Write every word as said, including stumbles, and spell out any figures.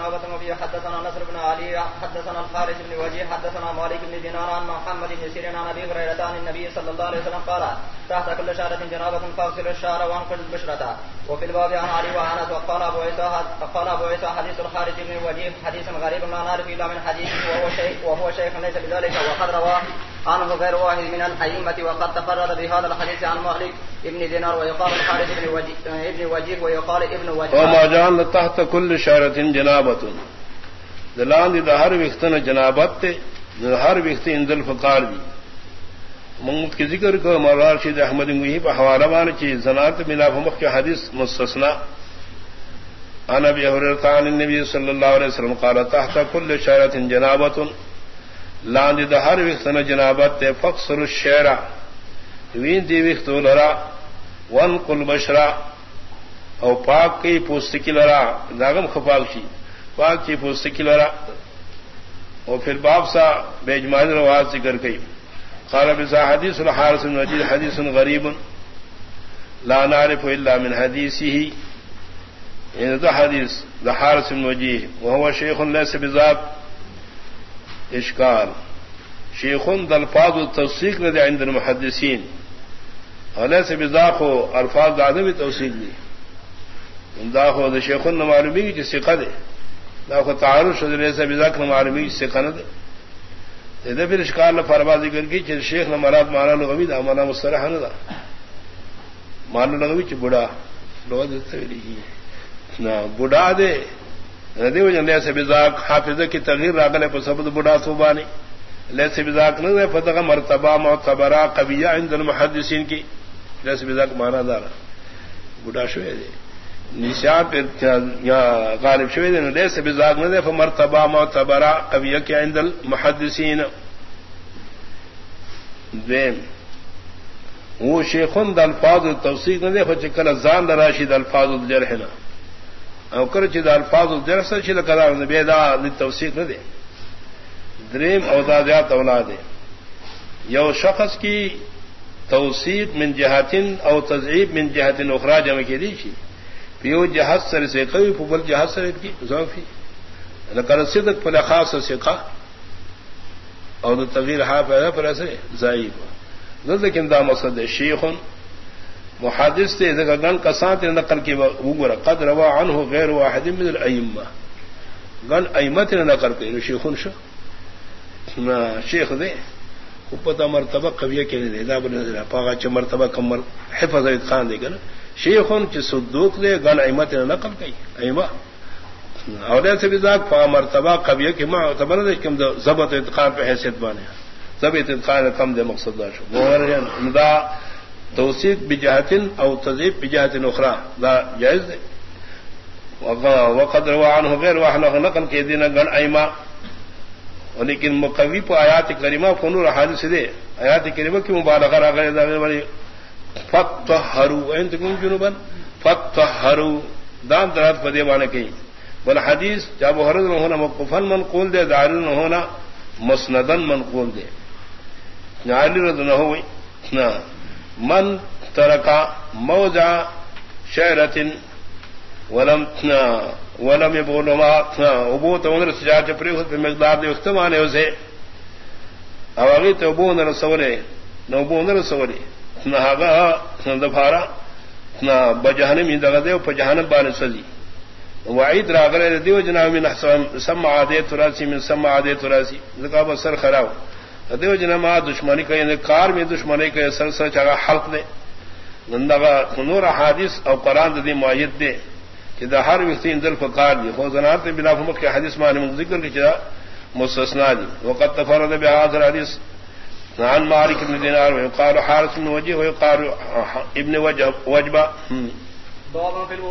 جنابة وفي حدثنا نصر بن علي حدثنا الحارث بن وجيه حدثنا مالك بن دينار عن محمد بن سيرين عن ابي هريرة عن النبي صلى الله عليه وسلم قال تحت كل شعرة جنابة فاغسل الشعر وانقل البشرة. وفي الباب عن علي وعنس. وقال ابو عيسى قال ابو عيسى حديث الحارث بن وجيه حديث غريب لا نعرف الا من حديثه وهو شيخ وهو شيخ ليس بذلك وقد رواه عنه غير واحد من الأئمة وقد تفرد بهذا الحديث عن مالك ابن دينار ويقال الحارث بن وجيه ابن وجيه ويقال ابن وجيه. وما جعل تحت كل شعرة جنابة دلان دهر وقتنا جنابت ہر وقت اندل فقار دی محمود کے ذکر کو مولانا رشید احمد گوئی پر حوالہ بان کی زنات بلا فمخ کے حدیث مستثنا عن ابي هريرة عن النبي صلى الله عليه وسلم قال تحت كل شعرة جنابة لاند دہر وقتنا جنابت فقصر الشعر وین دی وقت لرا وانقل بشرا او پاک کی پوستکی لرا داغم خپاک شی پاک کی پوستکی لرا اور پھر باب سا بیجمال روایت ذکر کی قال بذا حدیث الحارث بن وجید حدیث غریب لا نعرف الا من حدیثه ان ذا حدیث الحارث بن وجید وهو شیخ ليس بذات اشکال شیخ الفاظ التوثیق لدى عند المحدثین وليس بذاق الفاظ عدم توثیق دی داخو د شیخ معلومی کی ثقہ دے داخو تعارض ليس بذاق معلومی کی ثقہ نہ دے اذا پھر اشکال فرما ذکر کی کہ شیخ نے مراد معنی لغوی دا معنی مصطلح نہ دا معنی لغوی چ بڑا لو دتے لی نا بڑا دے دیو جن لیسے بذاق حافظہ کی تغییر راغلے پر سبب بڑا توبانی لیسے بذاق نہ ہے فتح مرتبہ معتبرہ قویہ عند المحدثین کی لیسے بذاق معنی دار بڑا شوے دے نشان پر یا غالب شوے دے لیسے بذاق نہ ہے مرتبہ معتبرہ قویہ کی عند المحدثین دیم وہ شیخون د الفاظ التوثیق نہ دے فچکل زان راشد الفاظ الجرح نہ او کرچ د الفاظ الجرح سے چل کرا بیدا للتوثیق نہ دے دریم او دادیات اولاد یو شخص کی توثیق من جہاتن او تضعیف من جہاتن اخرى جمع کی دی چی پیو جہات سر سے قوی فبل جہات سر کی ضعفی لکن صدق پر خاص ثقہ اور تغییر ہا پیدا پر ایسے ضعیف لیکن دا مقصد شیخ محادث تے گن کا ساتھ نقل کی وګور قد روا عنه غیر واحد من الائمه گن ائمه نے نقل کی شیخون شو نا شیخ دے پتہ مرتبہ قویہ کے نے دا بن پاغا چ مرتبہ کم حفظ اتقان دے گن شیخون چ صدوق دے گن ائمه نے نقل کی ائمه اور ایسے بھی ذات پا مرتبہ قویہ کے معتبر دے کم ضبط اتقان پہ حیثیت بانے ضبط اتقان کم دے مقصد دا شو وہ دا توثیق بجہتن او تضعیف بجہتن اخرى دا جائز دے وقد روى عنه غير واحد نقل کے دین گن ائمہ لیکن مقوی پر آیات کریمہ فنور حادث دے آیات کریمہ کی مبالغہ راغلے دا بڑی فطهروا انتم جنبا فطهروا دام درات پدے معنی کہیں بل حدیث جب حرد ہونا موقوفا منقول دے دارن ہونا مسندا منقول دے علی رضی اللہ ہوئی نا من ترکا موضع شعرة ولم ولم يبول ما ابوت ونر سجاد پریخت پہ مقدار دے اختمانے اسے اواغیت ابون رسولے نو ابون رسولے نہاگا دفارا نہ بجہنم دغدے پہ جہنم بان سزی وعید راغلے دیو جناب من سمع عادے تراسی من سمع عادے تراسی ذکا بسر خراو دیو جنما دشمنی کا کار میں دشمنی کا سر سر چاہا حلق دے نندگا نور حادث او قرآن دے معید دے کہ دا ہر وقت اندل فقار دی خوزنات بلا فمق کے حدیث معنی ذکر کی چاہا مستثنا دی وقت تفرد بحاضر حدیث عن مالک ابن دینار ویقار حارث بن وجیہ ویقار ابن وجبہ